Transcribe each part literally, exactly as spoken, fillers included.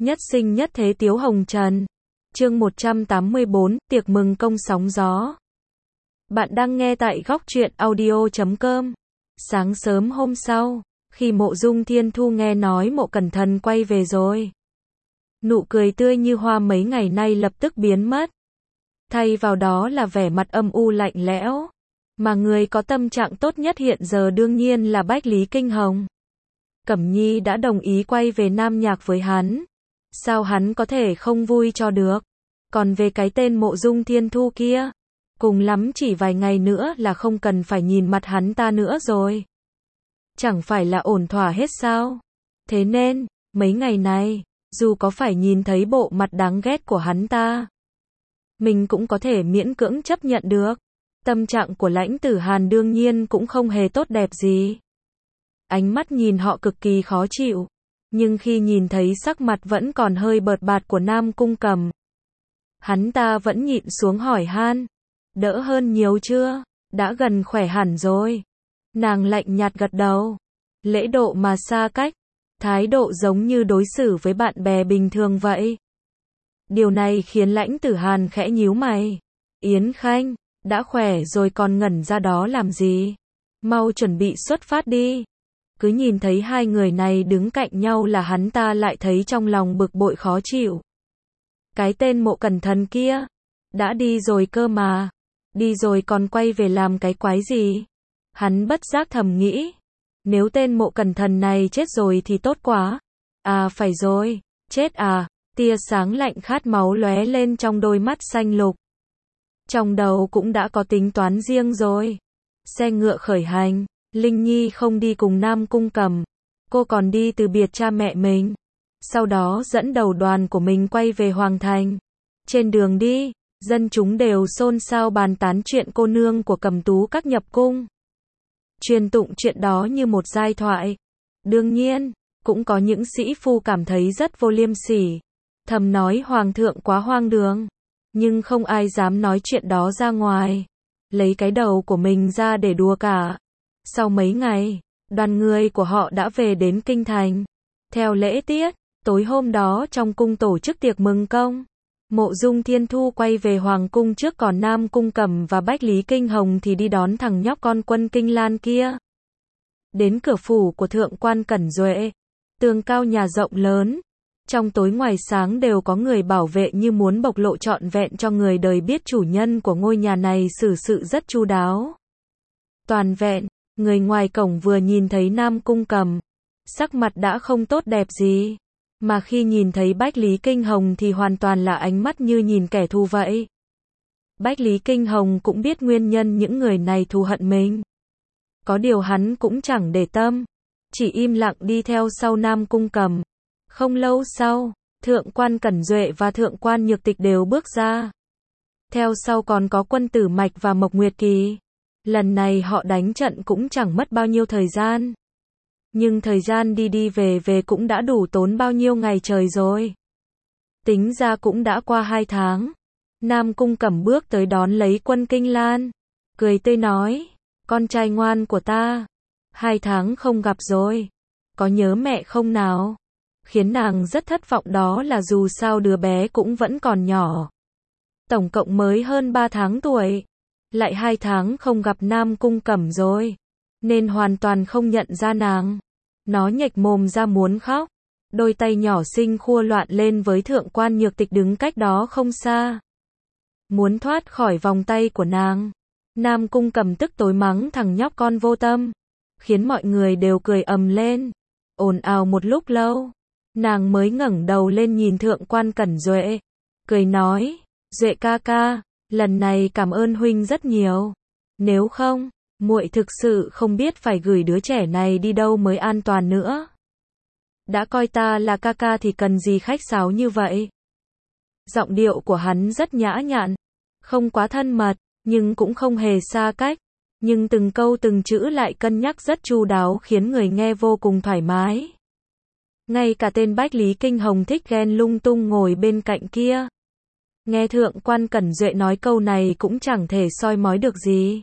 Nhất sinh nhất thế Tiếu Hồng Trần. Chương một trăm tám mươi bốn, tiệc mừng công sóng gió. Bạn đang nghe tại góc truyện audio chấm com. Sáng sớm hôm sau, khi Mộ Dung Thiên Thu nghe nói Mộ Cẩn Thần quay về rồi, nụ cười tươi như hoa mấy ngày nay lập tức biến mất. Thay vào đó là vẻ mặt âm u lạnh lẽo. Mà người có tâm trạng tốt nhất hiện giờ đương nhiên là Bách Lý Kinh Hồng. Cẩm Nhi đã đồng ý quay về Nam Nhạc với hắn. Sao hắn có thể không vui cho được? Còn về cái tên Mộ Dung Thiên Thu kia, cùng lắm chỉ vài ngày nữa là không cần phải nhìn mặt hắn ta nữa rồi. Chẳng phải là ổn thỏa hết sao? Thế nên, mấy ngày này, dù có phải nhìn thấy bộ mặt đáng ghét của hắn ta, mình cũng có thể miễn cưỡng chấp nhận được. Tâm trạng của Lãnh Tử Hàn đương nhiên cũng không hề tốt đẹp gì. Ánh mắt nhìn họ cực kỳ khó chịu. Nhưng khi nhìn thấy sắc mặt vẫn còn hơi bợt bạt của Nam Cung Cầm, hắn ta vẫn nhịn xuống hỏi han. Đỡ hơn nhiều chưa? Đã gần khỏe hẳn rồi. Nàng lạnh nhạt gật đầu. Lễ độ mà xa cách. Thái độ giống như đối xử với bạn bè bình thường vậy. Điều này khiến Lãnh Tử Hàn khẽ nhíu mày. Yến Khanh, đã khỏe rồi còn ngẩn ra đó làm gì? Mau chuẩn bị xuất phát đi. Cứ nhìn thấy hai người này đứng cạnh nhau là hắn ta lại thấy trong lòng bực bội khó chịu. Cái tên Mộ Cẩn Thần kia, đã đi rồi cơ mà. Đi rồi còn quay về làm cái quái gì? Hắn bất giác thầm nghĩ. Nếu tên Mộ Cẩn Thần này chết rồi thì tốt quá. À phải rồi, chết à? Tia sáng lạnh khát máu lóe lên trong đôi mắt xanh lục. Trong đầu cũng đã có tính toán riêng rồi. Xe ngựa khởi hành. Linh Nhi không đi cùng Nam Cung Cầm, cô còn đi từ biệt cha mẹ mình. Sau đó dẫn đầu đoàn của mình quay về Hoàng Thành. Trên đường đi, dân chúng đều xôn xao bàn tán chuyện cô nương của Cầm Tú Các nhập cung. Truyền tụng chuyện đó như một giai thoại. Đương nhiên, cũng có những sĩ phu cảm thấy rất vô liêm sỉ, thầm nói Hoàng thượng quá hoang đường. Nhưng không ai dám nói chuyện đó ra ngoài, lấy cái đầu của mình ra để đùa cả. Sau mấy ngày, đoàn người của họ đã về đến Kinh Thành. Theo lễ tiết, tối hôm đó trong cung tổ chức tiệc mừng công. Mộ Dung Thiên Thu quay về Hoàng cung trước, còn Nam Cung Cầm và Bách Lý Kinh Hồng thì đi đón thằng nhóc con Quân Kinh Lan kia. Đến cửa phủ của Thượng quan Cẩn Duệ, tường cao nhà rộng lớn. Trong tối ngoài sáng đều có người bảo vệ như muốn bộc lộ trọn vẹn cho người đời biết chủ nhân của ngôi nhà này xử sự rất chu đáo. Toàn vẹn. Người ngoài cổng vừa nhìn thấy Nam Cung Cầm, sắc mặt đã không tốt đẹp gì. Mà khi nhìn thấy Bách Lý Kinh Hồng thì hoàn toàn là ánh mắt như nhìn kẻ thù vậy. Bách Lý Kinh Hồng cũng biết nguyên nhân những người này thù hận mình. Có điều hắn cũng chẳng để tâm, chỉ im lặng đi theo sau Nam Cung Cầm. Không lâu sau, Thượng quan Cẩn Duệ và Thượng quan Nhược Tịch đều bước ra. Theo sau còn có Quân Tử Mạch và Mộc Nguyệt Kỳ. Lần này họ đánh trận cũng chẳng mất bao nhiêu thời gian. Nhưng thời gian đi đi về về cũng đã đủ tốn bao nhiêu ngày trời rồi. Tính ra cũng đã qua hai tháng. Nam Cung Cẩm bước tới đón lấy Quân Kinh Lan. Cười tươi nói, con trai ngoan của ta. Hai tháng không gặp rồi. Có nhớ mẹ không nào? Khiến nàng rất thất vọng đó là dù sao đứa bé cũng vẫn còn nhỏ. Tổng cộng mới hơn ba tháng tuổi. Lại hai tháng không gặp Nam Cung Cẩm rồi, nên hoàn toàn không nhận ra nàng. Nó nhếch mồm ra muốn khóc, đôi tay nhỏ xinh khua loạn lên với Thượng quan Nhược Tịch đứng cách đó không xa. Muốn thoát khỏi vòng tay của nàng. Nam Cung Cẩm tức tối mắng thằng nhóc con vô tâm, khiến mọi người đều cười ầm lên, ồn ào một lúc lâu. Nàng mới ngẩng đầu lên nhìn Thượng quan Cẩn Duệ, cười nói, Duệ ca ca, lần này cảm ơn huynh rất nhiều. Nếu không, muội thực sự không biết phải gửi đứa trẻ này đi đâu mới an toàn nữa. Đã coi ta là ca ca thì cần gì khách sáo như vậy. Giọng điệu của hắn rất nhã nhặn, không quá thân mật, nhưng cũng không hề xa cách. Nhưng từng câu từng chữ lại cân nhắc rất chu đáo khiến người nghe vô cùng thoải mái. Ngay cả tên Bách Lý Kinh Hồng thích ghen lung tung ngồi bên cạnh kia, nghe Thượng quan Cẩn Duệ nói câu này cũng chẳng thể soi mói được gì.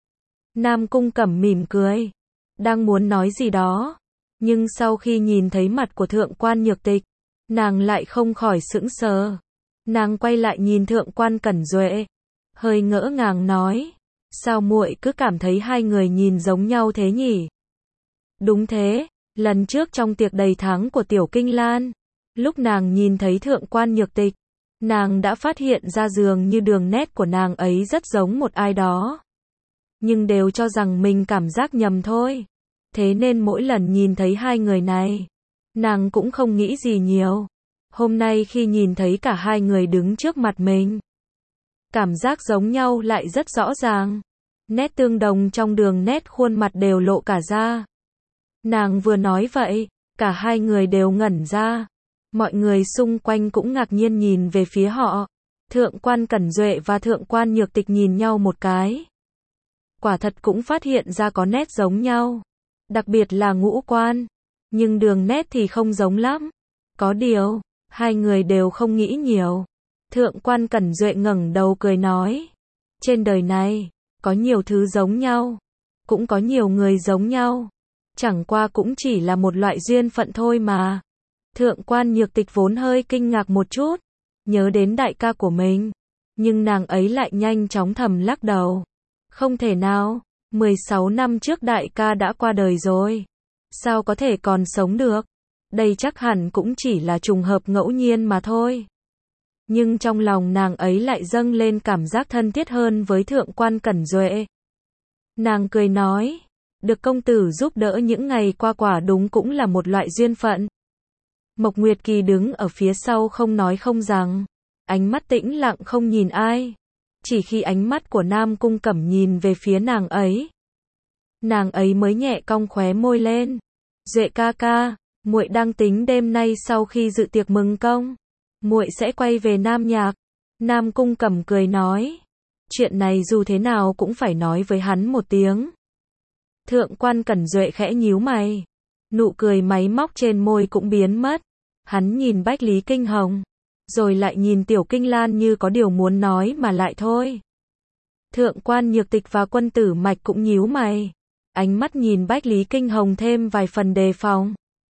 Nam Cung Cẩm mỉm cười, đang muốn nói gì đó, nhưng sau khi nhìn thấy mặt của Thượng quan Nhược Tịch, Nàng lại không khỏi sững sờ. Nàng quay lại nhìn Thượng quan Cẩn Duệ, hơi ngỡ ngàng nói, sao muội cứ cảm thấy hai người nhìn giống nhau thế nhỉ? Đúng thế, lần trước trong tiệc đầy tháng của Tiểu Kinh Lan, lúc nàng nhìn thấy Thượng quan Nhược Tịch, nàng đã phát hiện ra dường như đường nét của nàng ấy rất giống một ai đó. Nhưng đều cho rằng mình cảm giác nhầm thôi. Thế nên mỗi lần nhìn thấy hai người này, nàng cũng không nghĩ gì nhiều. Hôm nay khi nhìn thấy cả hai người đứng trước mặt mình, cảm giác giống nhau lại rất rõ ràng. Nét tương đồng trong đường nét khuôn mặt đều lộ cả ra. Nàng vừa nói vậy, cả hai người đều ngẩn ra. Mọi người xung quanh cũng ngạc nhiên nhìn về phía họ. Thượng quan Cẩn Duệ và Thượng quan Nhược Tịch nhìn nhau một cái. Quả thật cũng phát hiện ra có nét giống nhau. Đặc biệt là ngũ quan. Nhưng đường nét thì không giống lắm. Có điều, hai người đều không nghĩ nhiều. Thượng quan Cẩn Duệ ngẩng đầu cười nói. Trên đời này, có nhiều thứ giống nhau. Cũng có nhiều người giống nhau. Chẳng qua cũng chỉ là một loại duyên phận thôi mà. Thượng quan Nhược Tịch vốn hơi kinh ngạc một chút. Nhớ đến đại ca của mình. Nhưng nàng ấy lại nhanh chóng thầm lắc đầu. Không thể nào, mười sáu năm trước đại ca đã qua đời rồi. Sao có thể còn sống được? Đây chắc hẳn cũng chỉ là trùng hợp ngẫu nhiên mà thôi. Nhưng trong lòng nàng ấy lại dâng lên cảm giác thân thiết hơn với Thượng quan Cẩn Duệ. Nàng cười nói, được công tử giúp đỡ những ngày qua quả đúng cũng là một loại duyên phận. Mộc Nguyệt Kỳ đứng ở phía sau không nói không rằng, ánh mắt tĩnh lặng không nhìn ai. Chỉ khi ánh mắt của Nam Cung Cẩm nhìn về phía nàng ấy, nàng ấy mới nhẹ cong khóe môi lên. Duệ ca ca, muội đang tính đêm nay sau khi dự tiệc mừng công, muội sẽ quay về Nam Nhạc. Nam Cung Cẩm cười nói, chuyện này dù thế nào cũng phải nói với hắn một tiếng. Thượng quan Cẩn Duệ khẽ nhíu mày, nụ cười máy móc trên môi cũng biến mất. Hắn nhìn Bách Lý Kinh Hồng, rồi lại nhìn Tiểu Kinh Lan như có điều muốn nói mà lại thôi. Thượng quan Nhược Tịch và Quân Tử Mạch cũng nhíu mày, ánh mắt nhìn Bách Lý Kinh Hồng thêm vài phần đề phòng.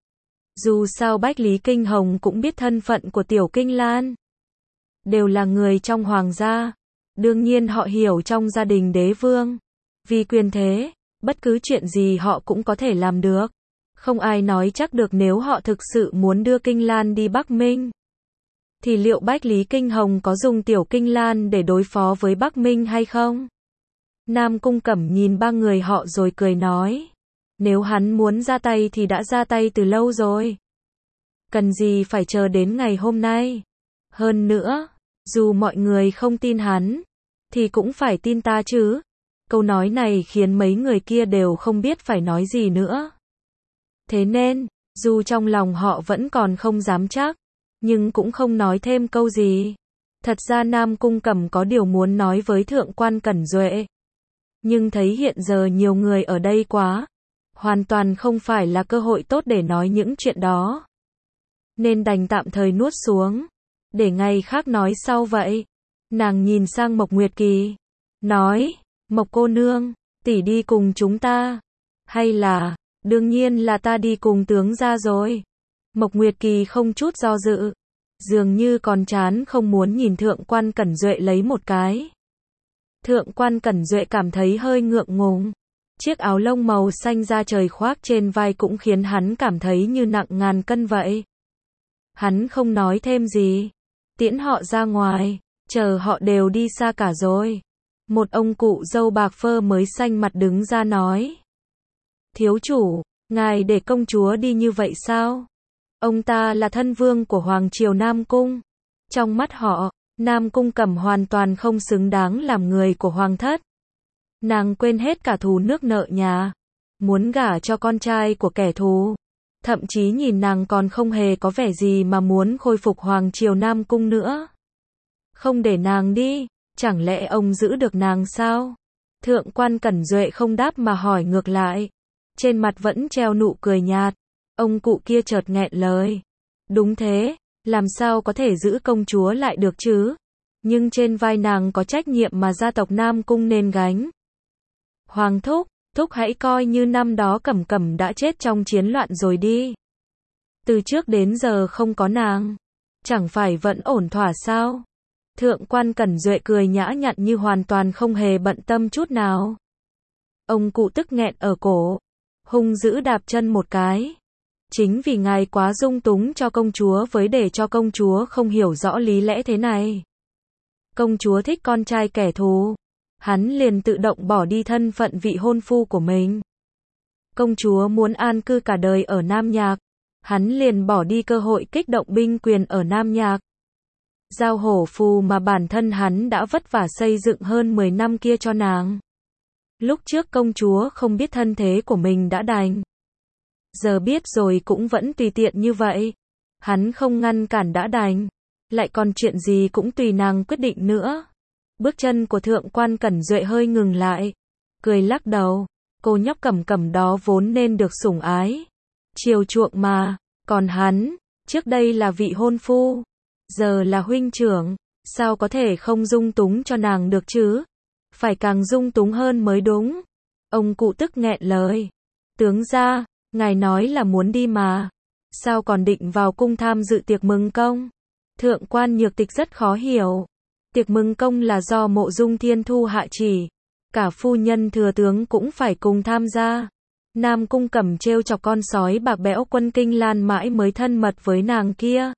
Dù sao Bách Lý Kinh Hồng cũng biết thân phận của Tiểu Kinh Lan. Đều là người trong hoàng gia. Đương nhiên họ hiểu trong gia đình đế vương. Vì quyền thế, bất cứ chuyện gì họ cũng có thể làm được. Không ai nói chắc được nếu họ thực sự muốn đưa Kinh Lan đi Bắc Minh. Thì liệu Bách Lý Kinh Hồng có dùng Tiểu Kinh Lan để đối phó với Bắc Minh hay không? Nam Cung Cẩm nhìn ba người họ rồi cười nói. Nếu hắn muốn ra tay thì đã ra tay từ lâu rồi. Cần gì phải chờ đến ngày hôm nay? Hơn nữa, dù mọi người không tin hắn, thì cũng phải tin ta chứ. Câu nói này khiến mấy người kia đều không biết phải nói gì nữa. Thế nên, dù trong lòng họ vẫn còn không dám chắc, nhưng cũng không nói thêm câu gì. Thật ra Nam Cung Cẩm có điều muốn nói với Thượng quan Cẩn Duệ. Nhưng thấy hiện giờ nhiều người ở đây quá, hoàn toàn không phải là cơ hội tốt để nói những chuyện đó. Nên đành tạm thời nuốt xuống, để ngày khác nói sau vậy. Nàng nhìn sang Mộc Nguyệt Kỳ, nói, Mộc cô nương, tỷ đi cùng chúng ta. Hay là, đương nhiên là ta đi cùng tướng gia rồi. Mộc Nguyệt Kỳ không chút do dự, dường như còn chán không muốn nhìn Thượng quan Cẩn Duệ lấy một cái. Thượng quan Cẩn Duệ cảm thấy hơi ngượng ngùng. Chiếc áo lông màu xanh da trời khoác trên vai cũng khiến hắn cảm thấy như nặng ngàn cân vậy. Hắn không nói thêm gì, tiễn họ ra ngoài, chờ họ đều đi xa cả rồi. Một ông cụ râu bạc phơ mới xanh mặt đứng ra nói. Thiếu chủ, ngài để công chúa đi như vậy sao? Ông ta là thân vương của Hoàng triều Nam Cung. Trong mắt họ, Nam Cung Cẩm hoàn toàn không xứng đáng làm người của Hoàng thất. Nàng quên hết cả thù nước nợ nhà, muốn gả cho con trai của kẻ thù. Thậm chí nhìn nàng còn không hề có vẻ gì mà muốn khôi phục Hoàng triều Nam Cung nữa. Không để nàng đi, chẳng lẽ ông giữ được nàng sao? Thượng quan Cẩn Duệ không đáp mà hỏi ngược lại. Trên mặt vẫn treo nụ cười nhạt. Ông cụ kia chợt nghẹn lời. Đúng thế, làm sao có thể giữ công chúa lại được chứ? Nhưng trên vai nàng có trách nhiệm mà gia tộc Nam Cung nên gánh. Hoàng thúc, thúc hãy coi như năm đó Cẩm Cẩm đã chết trong chiến loạn rồi đi. Từ trước đến giờ không có nàng, chẳng phải vẫn ổn thỏa sao? Thượng quan Cẩn Duệ cười nhã nhặn như hoàn toàn không hề bận tâm chút nào. Ông cụ tức nghẹn ở cổ, hung dữ đạp chân một cái. Chính vì ngài quá dung túng cho công chúa với để cho công chúa không hiểu rõ lý lẽ thế này. Công chúa thích con trai kẻ thù, hắn liền tự động bỏ đi thân phận vị hôn phu của mình. Công chúa muốn an cư cả đời ở Nam Nhạc, hắn liền bỏ đi cơ hội kích động binh quyền ở Nam Nhạc. Giao hổ phù mà bản thân hắn đã vất vả xây dựng hơn mười năm kia cho nàng. Lúc trước công chúa không biết thân thế của mình đã đành. Giờ biết rồi cũng vẫn tùy tiện như vậy. Hắn không ngăn cản đã đành. Lại còn chuyện gì cũng tùy nàng quyết định nữa. Bước chân của thượng quan Cẩn Duệ hơi ngừng lại. Cười lắc đầu. Cô nhóc Cẩm Cẩm đó vốn nên được sủng ái, chiều chuộng mà. Còn hắn, trước đây là vị hôn phu, giờ là huynh trưởng, sao có thể không dung túng cho nàng được chứ? Phải càng dung túng hơn mới đúng. Ông cụ tức nghẹn lời. Tướng gia, ngài nói là muốn đi mà. Sao còn định vào cung tham dự tiệc mừng công? Thượng quan Nhược Tịch rất khó hiểu. Tiệc mừng công là do Mộ Dung Thiên Thu hạ chỉ. Cả phu nhân thừa tướng cũng phải cùng tham gia. Nam Cung Cẩm trêu chọc con sói bạc bẽo Quân Kinh Lan mãi mới thân mật với nàng kia.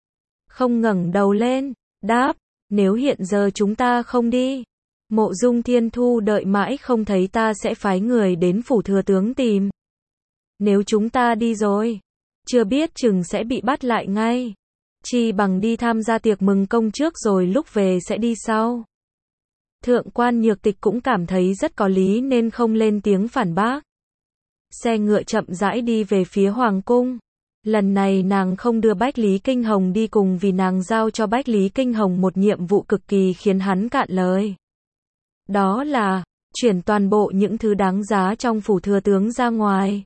Không ngẩng đầu lên, đáp, nếu hiện giờ chúng ta không đi, Mộ Dung Thiên Thu đợi mãi không thấy ta sẽ phái người đến phủ thừa tướng tìm. Nếu chúng ta đi rồi, chưa biết chừng sẽ bị bắt lại ngay. Chi bằng đi tham gia tiệc mừng công trước rồi lúc về sẽ đi sau. Thượng quan Nhược Tịch cũng cảm thấy rất có lý nên không lên tiếng phản bác. Xe ngựa chậm rãi đi về phía Hoàng cung. Lần này nàng không đưa Bách Lý Kinh Hồng đi cùng vì nàng giao cho Bách Lý Kinh Hồng một nhiệm vụ cực kỳ khiến hắn cạn lời. Đó là, chuyển toàn bộ những thứ đáng giá trong phủ thừa tướng ra ngoài.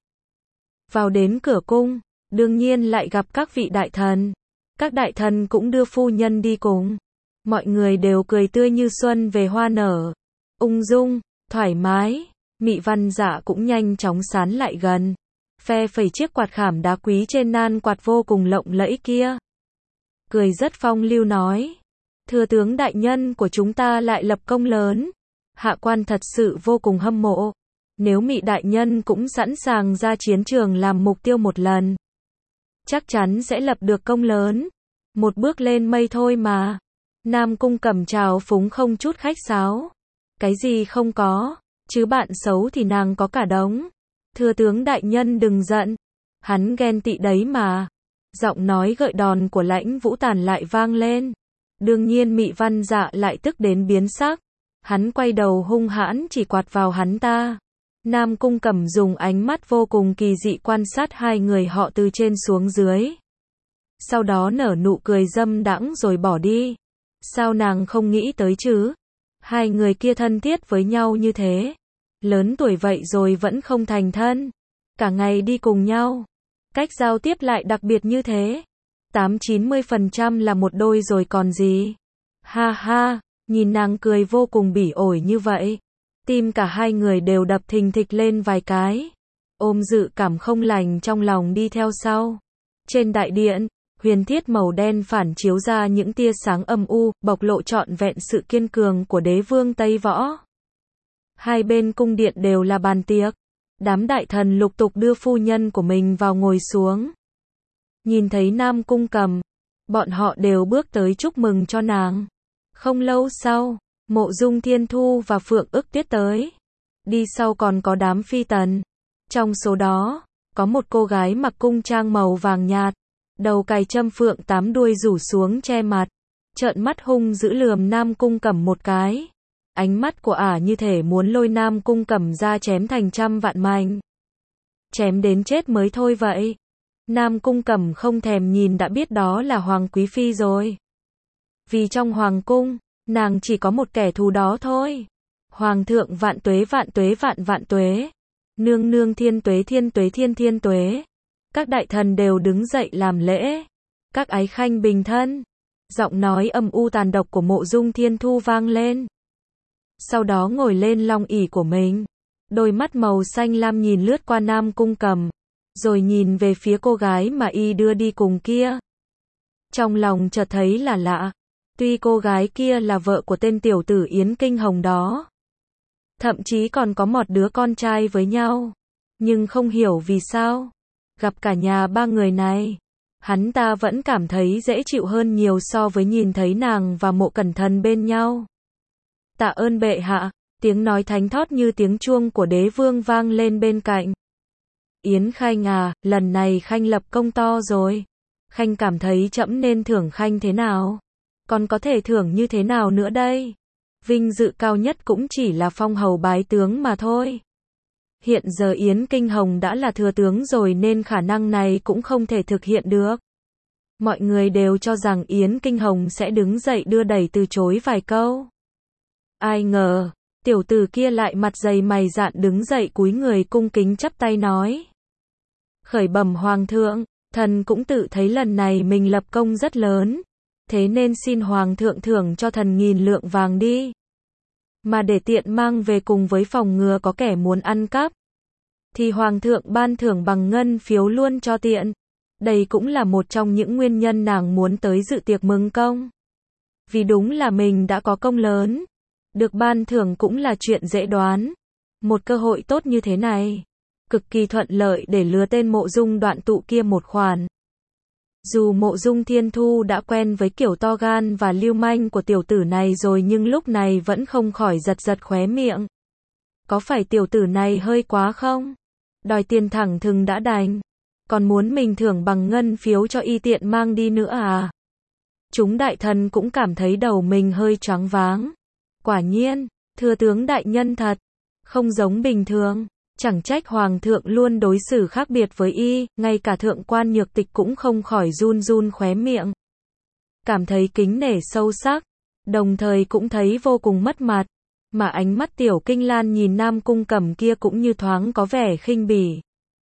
Vào đến cửa cung, đương nhiên lại gặp các vị đại thần. Các đại thần cũng đưa phu nhân đi cùng. Mọi người đều cười tươi như xuân về hoa nở. Ung dung, thoải mái. Mị Văn Dạ cũng nhanh chóng sán lại gần. Phe phẩy chiếc quạt khảm đá quý trên nan quạt vô cùng lộng lẫy kia. Cười rất phong lưu nói. Thừa tướng đại nhân của chúng ta lại lập công lớn. Hạ quan thật sự vô cùng hâm mộ. Nếu Mị đại nhân cũng sẵn sàng ra chiến trường làm mục tiêu một lần, chắc chắn sẽ lập được công lớn. Một bước lên mây thôi mà. Nam Cung Cẩm trào phúng không chút khách sáo. Cái gì không có, chứ bạn xấu thì nàng có cả đống. Thừa tướng đại nhân đừng giận, hắn ghen tị đấy mà. Giọng nói gợi đòn của Lãnh Vũ Tàn lại vang lên. Đương nhiên Mị Văn Dạ lại tức đến biến sắc. Hắn quay đầu hung hãn chỉ quạt vào hắn ta. Nam Cung Cẩm dùng ánh mắt vô cùng kỳ dị quan sát hai người họ từ trên xuống dưới. Sau đó nở nụ cười dâm đãng rồi bỏ đi. Sao nàng không nghĩ tới chứ? Hai người kia thân thiết với nhau như thế. Lớn tuổi vậy rồi vẫn không thành thân. Cả ngày đi cùng nhau. Cách giao tiếp lại đặc biệt như thế. tám chín mươi phần trăm là một đôi rồi còn gì. Ha ha, nhìn nàng cười vô cùng bỉ ổi như vậy. Tim cả hai người đều đập thình thịch lên vài cái. Ôm dự cảm không lành trong lòng đi theo sau. Trên đại điện, huyền thiết màu đen phản chiếu ra những tia sáng âm u, bộc lộ trọn vẹn sự kiên cường của đế vương Tây Võ. Hai bên cung điện đều là bàn tiệc. Đám đại thần lục tục đưa phu nhân của mình vào ngồi xuống. Nhìn thấy Nam Cung Cẩm, bọn họ đều bước tới chúc mừng cho nàng. Không lâu sau, Mộ Dung Thiên Thu và Phượng Ức Tuyết tới. Đi sau còn có đám phi tần. Trong số đó, có một cô gái mặc cung trang màu vàng nhạt, đầu cài châm phượng tám đuôi rủ xuống che mặt, trợn mắt hung dữ lườm Nam Cung Cẩm một cái. Ánh mắt của ả như thể muốn lôi Nam Cung Cẩm ra chém thành trăm vạn mảnh. Chém đến chết mới thôi vậy. Nam Cung Cẩm không thèm nhìn đã biết đó là Hoàng Quý Phi rồi. Vì trong Hoàng Cung, nàng chỉ có một kẻ thù đó thôi. Hoàng thượng vạn tuế vạn tuế vạn vạn tuế. Nương nương thiên tuế thiên tuế thiên thiên tuế. Các đại thần đều đứng dậy làm lễ. Các ái khanh bình thân. Giọng nói âm u tàn độc của Mộ Dung Thiên Thu vang lên. Sau đó ngồi lên long ỷ của mình. Đôi mắt màu xanh lam nhìn lướt qua Nam Cung Cẩm. rồi nhìn về phía cô gái mà y đưa đi cùng kia. Trong lòng chợt thấy là lạ, tuy cô gái kia là vợ của tên tiểu tử Yến Kinh Hồng đó, thậm chí còn có một đứa con trai với nhau, nhưng không hiểu vì sao, gặp cả nhà ba người này, hắn ta vẫn cảm thấy dễ chịu hơn nhiều so với nhìn thấy nàng và Mộ Cẩn Thần bên nhau. Tạ ơn bệ hạ, tiếng nói thánh thót như tiếng chuông của đế vương vang lên bên cạnh. Yến Khanh à, lần này Khanh lập công to rồi. Khanh cảm thấy trẫm nên thưởng Khanh thế nào? Còn có thể thưởng như thế nào nữa đây? Vinh dự cao nhất cũng chỉ là phong hầu bái tướng mà thôi. Hiện giờ Yến Kinh Hồng đã là thừa tướng rồi nên khả năng này cũng không thể thực hiện được. Mọi người đều cho rằng Yến Kinh Hồng sẽ đứng dậy đưa đẩy từ chối vài câu. Ai ngờ, tiểu tử kia lại mặt dày mày dạn đứng dậy cúi người cung kính chắp tay nói. Khởi bẩm hoàng thượng, thần cũng tự thấy lần này mình lập công rất lớn, thế nên xin hoàng thượng thưởng cho thần nghìn lượng vàng đi. Mà để tiện mang về cùng với phòng ngừa có kẻ muốn ăn cắp, thì hoàng thượng ban thưởng bằng ngân phiếu luôn cho tiện. Đây cũng là một trong những nguyên nhân nàng muốn tới dự tiệc mừng công. Vì đúng là mình đã có công lớn, được ban thưởng cũng là chuyện dễ đoán. Một cơ hội tốt như thế này, cực kỳ thuận lợi để lừa tên Mộ Dung Đoạn Tụ kia một khoản. Dù Mộ Dung Thiên Thu đã quen với kiểu to gan và lưu manh của tiểu tử này rồi nhưng lúc này vẫn không khỏi giật giật khóe miệng. Có phải tiểu tử này hơi quá không? Đòi tiền thẳng thừng đã đành, còn muốn mình thưởng bằng ngân phiếu cho y tiện mang đi nữa à? Chúng đại thần cũng cảm thấy đầu mình hơi choáng váng. Quả nhiên, thừa tướng đại nhân thật, không giống bình thường. Chẳng trách hoàng thượng luôn đối xử khác biệt với y, ngay cả thượng quan Nhược Tịch cũng không khỏi run run khóe miệng. Cảm thấy kính nể sâu sắc, đồng thời cũng thấy vô cùng mất mặt, mà ánh mắt Tiểu Kinh Lan nhìn Nam Cung Cẩm kia cũng như thoáng có vẻ khinh bỉ.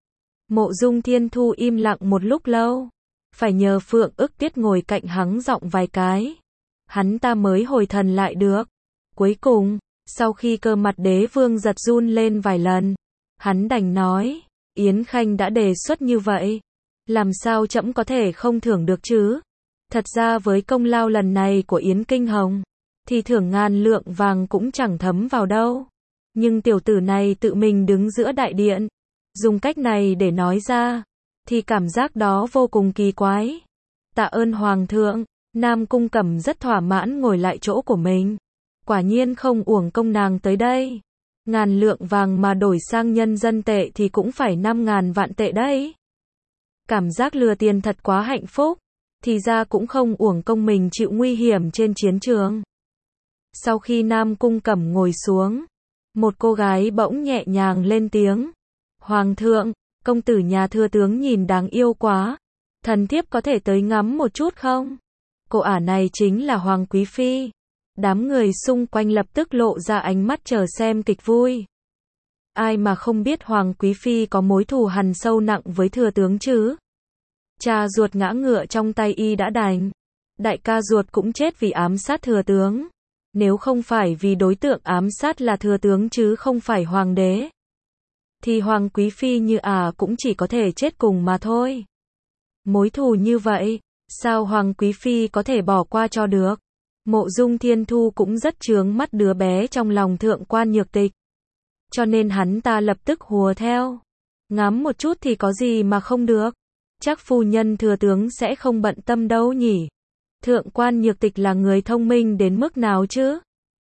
Mộ Dung Thiên Thu im lặng một lúc lâu, phải nhờ Phượng Ức Tiết ngồi cạnh hắng giọng vài cái, hắn ta mới hồi thần lại được. Cuối cùng, sau khi cơ mặt đế vương giật run lên vài lần, hắn đành nói, Yến Khanh đã đề xuất như vậy, làm sao trẫm có thể không thưởng được chứ? Thật ra với công lao lần này của Yến Kinh Hồng, thì thưởng ngàn lượng vàng cũng chẳng thấm vào đâu. Nhưng tiểu tử này tự mình đứng giữa đại điện, dùng cách này để nói ra, thì cảm giác đó vô cùng kỳ quái. Tạ ơn hoàng thượng, Nam Cung Cẩm rất thỏa mãn ngồi lại chỗ của mình. Quả nhiên không uổng công nàng tới đây. Ngàn lượng vàng mà đổi sang nhân dân tệ thì cũng phải năm ngàn vạn tệ đấy. Cảm giác lừa tiền thật quá hạnh phúc. Thì ra cũng không uổng công mình chịu nguy hiểm trên chiến trường. Sau khi Nam Cung Cẩm ngồi xuống, một cô gái bỗng nhẹ nhàng lên tiếng. Hoàng thượng, công tử nhà thừa tướng nhìn đáng yêu quá. Thần thiếp có thể tới ngắm một chút không? Cô ả này chính là Hoàng Quý Phi. Đám người xung quanh lập tức lộ ra ánh mắt chờ xem kịch vui. Ai mà không biết Hoàng Quý Phi có mối thù hằn sâu nặng với thừa tướng chứ? Cha ruột ngã ngựa trong tay y đã đành. Đại ca ruột cũng chết vì ám sát thừa tướng. Nếu không phải vì đối tượng ám sát là thừa tướng chứ không phải hoàng đế, thì Hoàng Quý Phi như à cũng chỉ có thể chết cùng mà thôi. Mối thù như vậy, sao Hoàng Quý Phi có thể bỏ qua cho được? Mộ Dung Thiên Thu cũng rất chướng mắt đứa bé trong lòng thượng quan Nhược Tịch. Cho nên hắn ta lập tức hùa theo. Ngắm một chút thì có gì mà không được. Chắc phu nhân thừa tướng sẽ không bận tâm đâu nhỉ. Thượng quan Nhược Tịch là người thông minh đến mức nào chứ?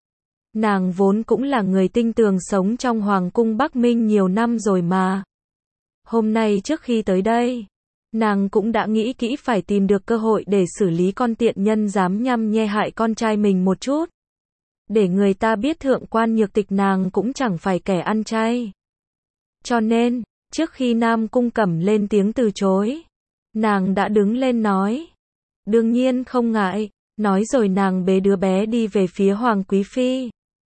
Nàng vốn cũng là người tinh tường sống trong Hoàng cung Bắc Minh nhiều năm rồi mà. Hôm nay trước khi tới đây, nàng cũng đã nghĩ kỹ phải tìm được cơ hội để xử lý con tiện nhân dám nhăm nhe hại con trai mình một chút. Để người ta biết thượng quan Nhược Tịch nàng cũng chẳng phải kẻ ăn chay. Cho nên, trước khi Nam Cung Cẩm lên tiếng từ chối, nàng đã đứng lên nói. Đương nhiên không ngại, nói rồi nàng bế đứa bé đi về phía Hoàng Quý Phi.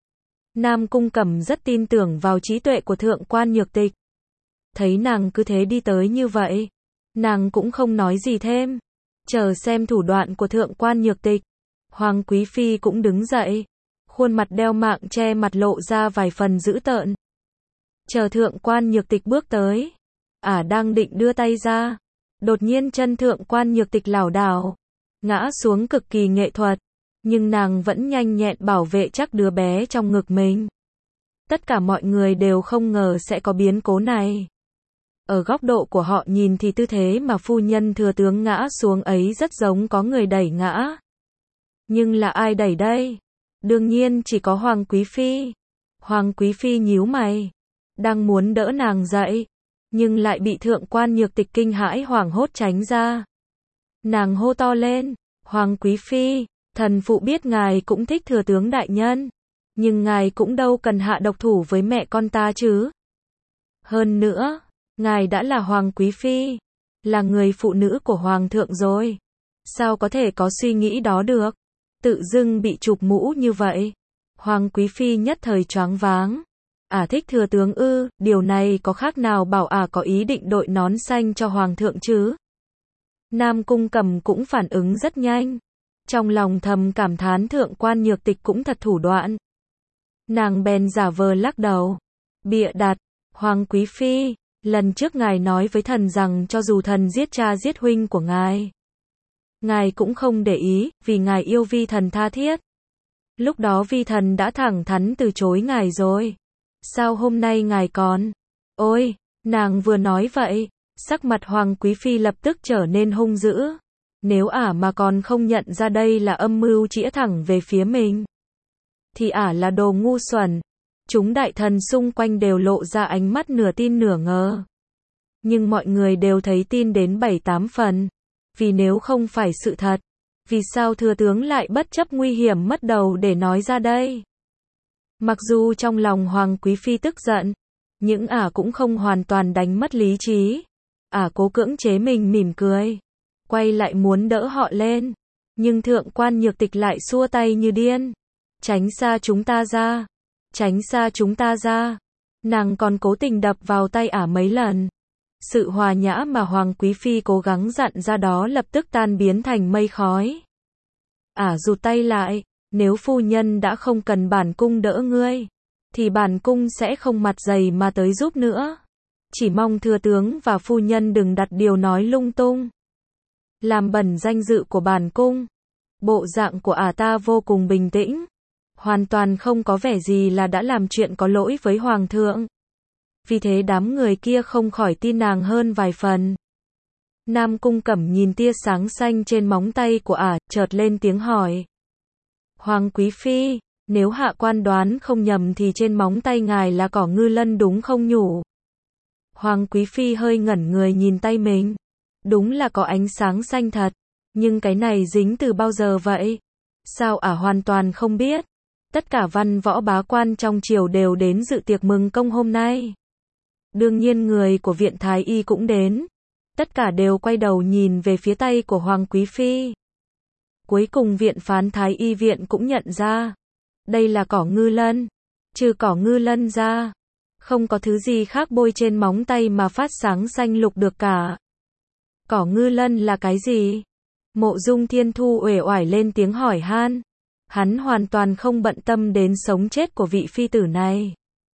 Nam Cung Cẩm rất tin tưởng vào trí tuệ của thượng quan Nhược Tịch. Thấy nàng cứ thế đi tới như vậy, nàng cũng không nói gì thêm, chờ xem thủ đoạn của thượng quan Nhược Tịch. Hoàng Quý Phi cũng đứng dậy, khuôn mặt đeo mạng che mặt lộ ra vài phần dữ tợn. Chờ thượng quan Nhược Tịch bước tới, Ả đang định đưa tay ra. Đột nhiên chân thượng quan nhược tịch lảo đảo, ngã xuống cực kỳ nghệ thuật. Nhưng nàng vẫn nhanh nhẹn bảo vệ chắc đứa bé trong ngực mình. Tất cả mọi người đều không ngờ sẽ có biến cố này. Ở góc độ của họ nhìn thì tư thế mà phu nhân thừa tướng ngã xuống ấy rất giống có người đẩy ngã. Nhưng là ai đẩy đây? Đương nhiên chỉ có Hoàng Quý Phi. Hoàng Quý Phi nhíu mày, đang muốn đỡ nàng dậy, nhưng lại bị thượng quan nhược tịch kinh hãi hoảng hốt tránh ra. Nàng hô to lên, Hoàng Quý Phi, thần phụ biết ngài cũng thích thừa tướng đại nhân, nhưng ngài cũng đâu cần hạ độc thủ với mẹ con ta chứ. Hơn nữa, ngài đã là Hoàng Quý Phi, là người phụ nữ của Hoàng thượng rồi. Sao có thể có suy nghĩ đó được? Tự dưng bị chụp mũ như vậy. Hoàng Quý Phi nhất thời choáng váng. Ả thích thừa tướng ư, điều này có khác nào bảo Ả có ý định đội nón xanh cho Hoàng thượng chứ? Nam Cung Cẩm cũng phản ứng rất nhanh. Trong lòng thầm cảm thán thượng quan nhược tịch cũng thật thủ đoạn. Nàng bèn giả vờ lắc đầu. Bịa đặt, Hoàng Quý Phi, lần trước ngài nói với thần rằng cho dù thần giết cha giết huynh của ngài, ngài cũng không để ý, vì ngài yêu vi thần tha thiết. Lúc đó vi thần đã thẳng thắn từ chối ngài rồi. Sao hôm nay ngài còn? Ôi, nàng vừa nói vậy, sắc mặt Hoàng Quý Phi lập tức trở nên hung dữ. Nếu Ả mà còn không nhận ra đây là âm mưu chĩa thẳng về phía mình, thì Ả là đồ ngu xuẩn. Chúng đại thần xung quanh đều lộ ra ánh mắt nửa tin nửa ngờ. Nhưng mọi người đều thấy tin đến bảy tám phần. Vì nếu không phải sự thật, vì sao thừa tướng lại bất chấp nguy hiểm mất đầu để nói ra đây? Mặc dù trong lòng Hoàng Quý Phi tức giận, nhưng Ả cũng không hoàn toàn đánh mất lý trí. Ả cố cưỡng chế mình mỉm cười, quay lại muốn đỡ họ lên. Nhưng thượng quan nhược tịch lại xua tay như điên. Tránh xa chúng ta ra. Tránh xa chúng ta ra. Nàng còn cố tình đập vào tay Ả mấy lần. Sự hòa nhã mà Hoàng Quý Phi cố gắng dặn ra đó lập tức tan biến thành mây khói. Ả rụt tay lại, nếu phu nhân đã không cần bản cung đỡ ngươi, thì bản cung sẽ không mặt dày mà tới giúp nữa. Chỉ mong thừa tướng và phu nhân đừng đặt điều nói lung tung, làm bẩn danh dự của bản cung. Bộ dạng của Ả ta vô cùng bình tĩnh, hoàn toàn không có vẻ gì là đã làm chuyện có lỗi với Hoàng thượng. Vì thế đám người kia không khỏi tin nàng hơn vài phần. Nam Cung Cẩm nhìn tia sáng xanh trên móng tay của Ả, chợt lên tiếng hỏi. Hoàng Quý Phi, nếu hạ quan đoán không nhầm thì trên móng tay ngài là cỏ ngư lân đúng không nhủ? Hoàng Quý Phi hơi ngẩn người nhìn tay mình. Đúng là có ánh sáng xanh thật. Nhưng cái này dính từ bao giờ vậy? Sao Ả hoàn toàn không biết? Tất cả văn võ bá quan trong triều đều đến dự tiệc mừng công hôm nay. Đương nhiên người của viện Thái Y cũng đến. Tất cả đều quay đầu nhìn về phía tay của Hoàng Quý Phi. Cuối cùng viện phán Thái Y viện cũng nhận ra. Đây là cỏ ngư lân. Trừ cỏ ngư lân ra, không có thứ gì khác bôi trên móng tay mà phát sáng xanh lục được cả. Cỏ ngư lân là cái gì? Mộ Dung Thiên Thu uể oải lên tiếng hỏi han. Hắn hoàn toàn không bận tâm đến sống chết của vị phi tử này.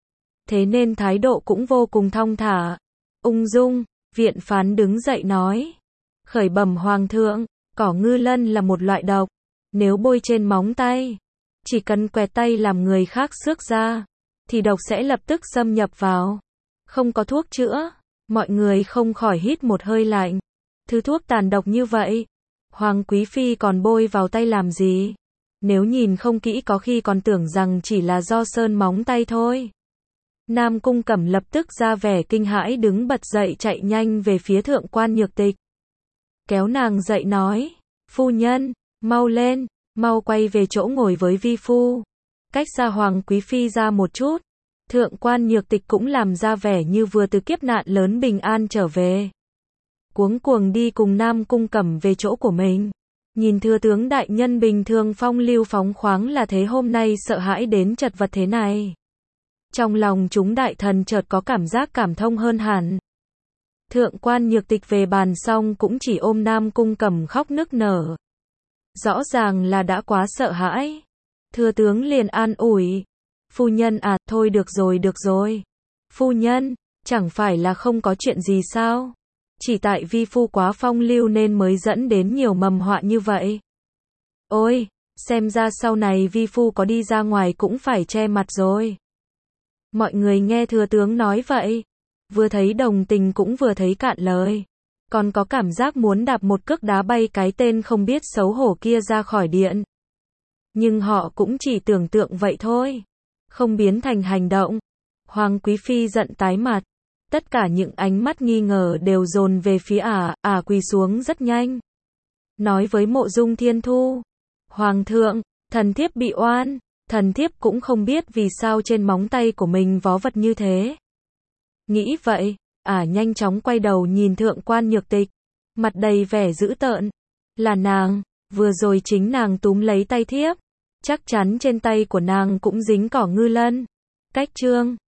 Thế nên thái độ cũng vô cùng thong thả, ung dung. Viện phán đứng dậy nói. Khởi bẩm Hoàng thượng, cỏ ngư lân là một loại độc. Nếu bôi trên móng tay, chỉ cần quẹt tay làm người khác xước ra, thì độc sẽ lập tức xâm nhập vào. Không có thuốc chữa. Mọi người không khỏi hít một hơi lạnh. Thứ thuốc tàn độc như vậy, Hoàng Quý Phi còn bôi vào tay làm gì? Nếu nhìn không kỹ có khi còn tưởng rằng chỉ là do sơn móng tay thôi. Nam Cung Cẩm lập tức ra vẻ kinh hãi đứng bật dậy chạy nhanh về phía thượng quan nhược tịch. Kéo nàng dậy nói, phu nhân, mau lên, mau quay về chỗ ngồi với vi phu. Cách xa Hoàng Quý Phi ra một chút. Thượng quan nhược tịch cũng làm ra vẻ như vừa từ kiếp nạn lớn bình an trở về. Cuống cuồng đi cùng Nam Cung Cẩm về chỗ của mình. Nhìn thừa tướng đại nhân bình thường phong lưu phóng khoáng là thế hôm nay sợ hãi đến chật vật thế này. Trong lòng chúng đại thần chợt có cảm giác cảm thông hơn hẳn. Thượng quan nhược tịch về bàn xong cũng chỉ ôm Nam Cung Cẩm khóc nức nở. Rõ ràng là đã quá sợ hãi. Thừa tướng liền an ủi. Phu nhân à, thôi được rồi được rồi. Phu nhân, Chẳng phải là không có chuyện gì sao? Chỉ tại vi phu quá phong lưu nên mới dẫn đến nhiều mầm họa như vậy. Ôi, xem ra sau này vi phu có đi ra ngoài cũng phải che mặt rồi. Mọi người nghe thừa tướng nói vậy, vừa thấy đồng tình cũng vừa thấy cạn lời. Còn có cảm giác muốn đạp một cước đá bay cái tên không biết xấu hổ kia ra khỏi điện. Nhưng họ cũng chỉ tưởng tượng vậy thôi, không biến thành hành động. Hoàng quý phi giận tái mặt. Tất cả những ánh mắt nghi ngờ đều dồn về phía ả, ả quỳ xuống rất nhanh. Nói với Mộ Dung Thiên Thu. Hoàng thượng, thần thiếp bị oan, thần thiếp cũng không biết vì sao trên móng tay của mình vó vật như thế. Nghĩ vậy, ả nhanh chóng quay đầu nhìn thượng quan Nhược Tịch, mặt đầy vẻ dữ tợn. Là nàng, vừa rồi chính nàng túm lấy tay thiếp, chắc chắn trên tay của nàng cũng dính cỏ ngư lân. Cách chương